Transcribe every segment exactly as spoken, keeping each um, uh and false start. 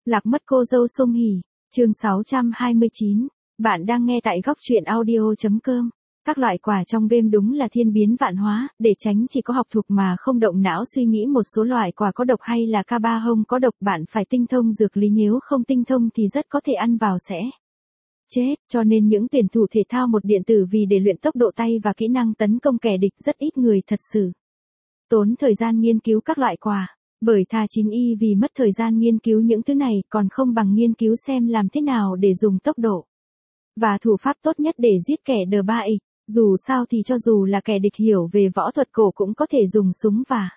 Lạc mất cô dâu Song Hỷ, chương sáu trăm hai mươi chín. Bạn đang nghe tại góc truyện audio.com. Các loại quả trong game đúng là thiên biến vạn hóa, để tránh chỉ có học thuộc mà không động não suy nghĩ một số loại quả có độc hay là ca ba hông có độc, bạn phải tinh thông dược lý, nếu không tinh thông thì rất có thể ăn vào sẽ chết, cho nên những tuyển thủ thể thao một điện tử vì để luyện tốc độ tay và kỹ năng tấn công kẻ địch rất ít người thật sự tốn thời gian nghiên cứu các loại quả. Bởi thà chín y vì mất thời gian nghiên cứu những thứ này còn không bằng nghiên cứu xem làm thế nào để dùng tốc độ và thủ pháp tốt nhất để giết kẻ đờ ba ích. Dù sao thì cho dù là kẻ địch hiểu về võ thuật cổ cũng có thể dùng súng và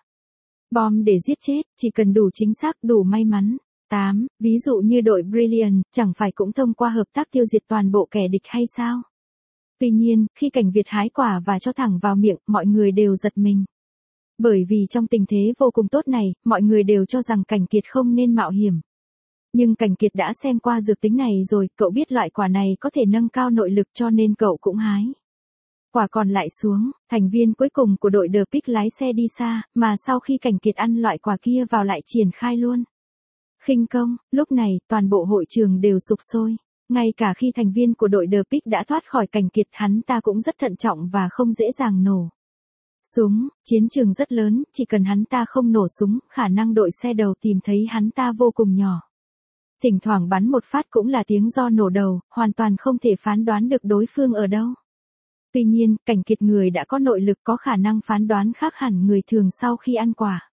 bom để giết chết, chỉ cần đủ chính xác, đủ may mắn. tám. Ví dụ như đội Brilliant, chẳng phải cũng thông qua hợp tác tiêu diệt toàn bộ kẻ địch hay sao? Tuy nhiên, khi Cảnh Việt hái quả và cho thẳng vào miệng, mọi người đều giật mình. Bởi vì trong tình thế vô cùng tốt này, mọi người đều cho rằng Cảnh Kiệt không nên mạo hiểm. Nhưng Cảnh Kiệt đã xem qua dược tính này rồi, cậu biết loại quả này có thể nâng cao nội lực cho nên cậu cũng hái. Quả còn lại xuống, thành viên cuối cùng của đội The Pick lái xe đi xa, mà sau khi Cảnh Kiệt ăn loại quả kia vào lại triển khai luôn khinh công. Lúc này, toàn bộ hội trường đều sục sôi. Ngay cả khi thành viên của đội The Pick đã thoát khỏi Cảnh Kiệt, hắn ta cũng rất thận trọng và không dễ dàng nổ súng. Chiến trường rất lớn, chỉ cần hắn ta không nổ súng, khả năng đội xe đầu tìm thấy hắn ta vô cùng nhỏ. Thỉnh thoảng bắn một phát cũng là tiếng do nổ đầu, hoàn toàn không thể phán đoán được đối phương ở đâu. Tuy nhiên, Cảnh Kiệt người đã có nội lực, có khả năng phán đoán khác hẳn người thường sau khi ăn quả.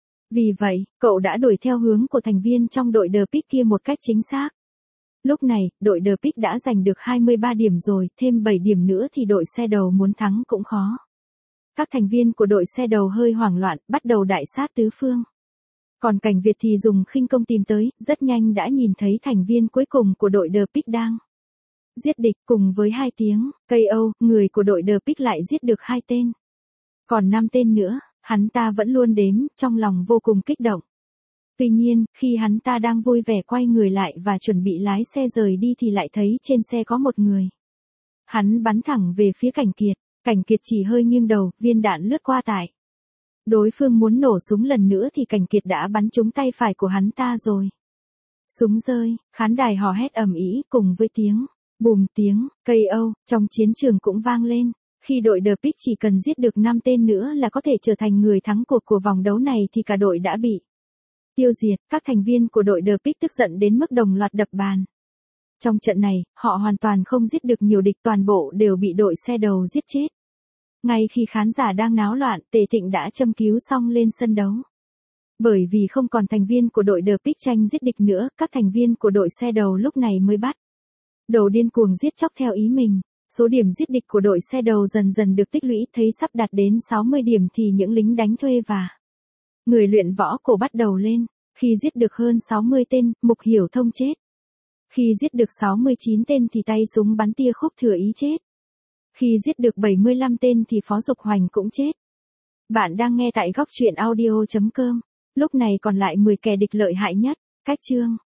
Vì vậy, cậu đã đuổi theo hướng của thành viên trong đội The Pick kia một cách chính xác. Lúc này, đội The Pick đã giành được hai mươi ba điểm rồi, thêm bảy điểm nữa thì đội xe đầu muốn thắng cũng khó. Các thành viên của đội xe đầu hơi hoảng loạn, bắt đầu đại sát tứ phương. Còn Cảnh Việt thì dùng khinh công tìm tới, rất nhanh đã nhìn thấy thành viên cuối cùng của đội The Pick đang giết địch. Cùng với hai tiếng ca o, người của đội The Pick lại giết được hai tên. Còn năm tên nữa, hắn ta vẫn luôn đếm, trong lòng vô cùng kích động. Tuy nhiên, khi hắn ta đang vui vẻ quay người lại và chuẩn bị lái xe rời đi thì lại thấy trên xe có một người. Hắn bắn thẳng về phía Cảnh Kiệt. Cảnh Kiệt chỉ hơi nghiêng đầu, viên đạn lướt qua tai. Đối phương muốn nổ súng lần nữa thì Cảnh Kiệt đã bắn trúng tay phải của hắn ta rồi. Súng rơi, khán đài hò hét ầm ĩ cùng với tiếng bùm, tiếng ca o trong chiến trường cũng vang lên. Khi đội The Pick chỉ cần giết được năm tên nữa là có thể trở thành người thắng cuộc của vòng đấu này thì cả đội đã bị tiêu diệt. Các thành viên của đội The Pick tức giận đến mức đồng loạt đập bàn. Trong trận này, họ hoàn toàn không giết được nhiều địch, toàn bộ đều bị đội xe đầu giết chết. Ngay khi khán giả đang náo loạn, Tề Thịnh đã châm cứu xong lên sân đấu. Bởi vì không còn thành viên của đội The Pick tranh giết địch nữa, các thành viên của đội xe đầu lúc này mới bắt đầu điên cuồng giết chóc theo ý mình. Số điểm giết địch của đội xe đầu dần dần được tích lũy, thấy sắp đạt đến sáu mươi điểm thì những lính đánh thuê và người luyện võ cổ bắt đầu lên. Khi giết được hơn sáu mươi tên, Mục Hiểu Thông chết. Khi giết được sáu mươi chín tên thì tay súng bắn tia khúc thừa ý chết. Khi giết được bảy mươi lăm tên thì Phó Dục Hoành cũng chết. Bạn đang nghe tại góc truyện audio.com. Lúc này còn lại mười kẻ địch lợi hại nhất. Cách chương